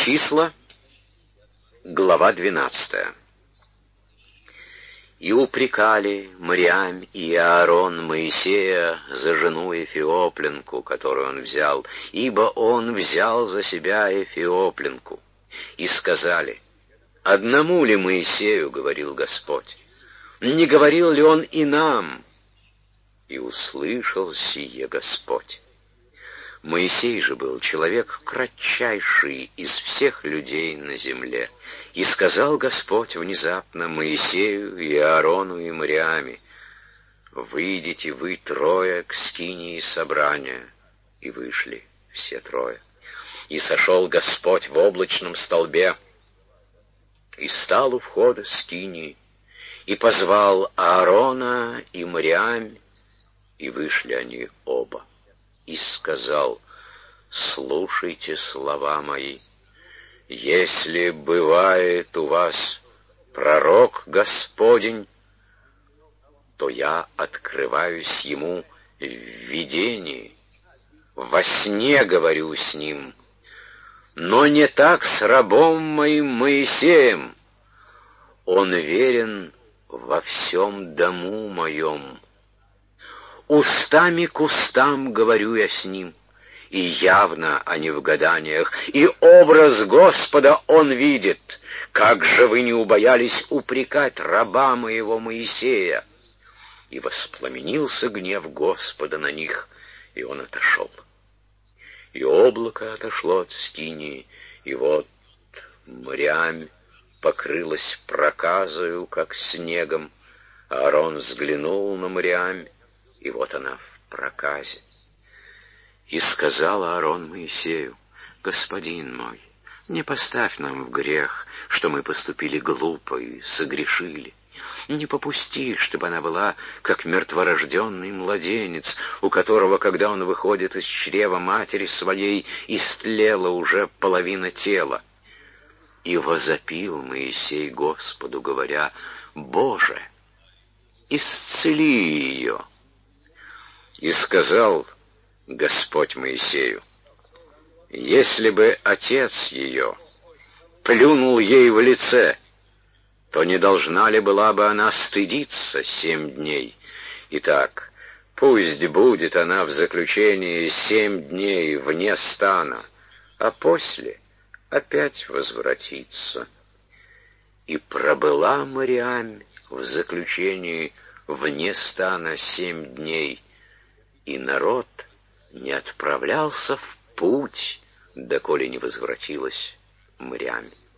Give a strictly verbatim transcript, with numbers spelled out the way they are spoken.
Числа, глава двенадцатая. И упрекали Мириам и Аарон Моисея за жену Эфиопленку, которую он взял, ибо он взял за себя Эфиопленку. И сказали: «Одному ли Моисею говорил Господь? Не говорил ли он и нам?» И услышал сие Господь. Моисей же был человек кратчайший из всех людей на земле. И сказал Господь внезапно Моисею и Аарону и Мириаме: «Выйдите вы трое к скинии собрания». И вышли все трое. И сошел Господь в облачном столбе, и стал у входа скинии, и позвал Аарона и Мириам, и вышли они оба. И сказал: «Слушайте слова мои. Если бывает у вас пророк Господень, то я открываюсь ему в видении, во сне говорю с ним, но не так с рабом моим Моисеем. Он верен во всем дому моем. Устами к устам говорю я с ним, и явно, а не в гаданиях, и образ Господа он видит. Как же вы не убоялись упрекать раба моего Моисея?» И воспламенился гнев Господа на них, и он отошел. И облако отошло от скинии, и вот Мириам покрылась проказою, как снегом. Аарон взглянул на Мириам, и вот она в проказе. И сказал Аарон Моисею: «Господин мой, не поставь нам в грех, что мы поступили глупо и согрешили. Не попусти, чтобы она была, как мертворожденный младенец, у которого, когда он выходит из чрева матери своей, истлела уже половина тела». И возопил Моисей Господу, говоря: «Боже, исцели ее». И сказал Господь Моисею: «Если бы отец ее плюнул ей в лице, то не должна ли была бы она стыдиться семь дней? Итак, пусть будет она в заключении семь дней вне стана, а после опять возвратится». И пробыла Мириам в заключении вне стана семь дней, и народ не отправлялся в путь, доколе не возвратилась Мириам.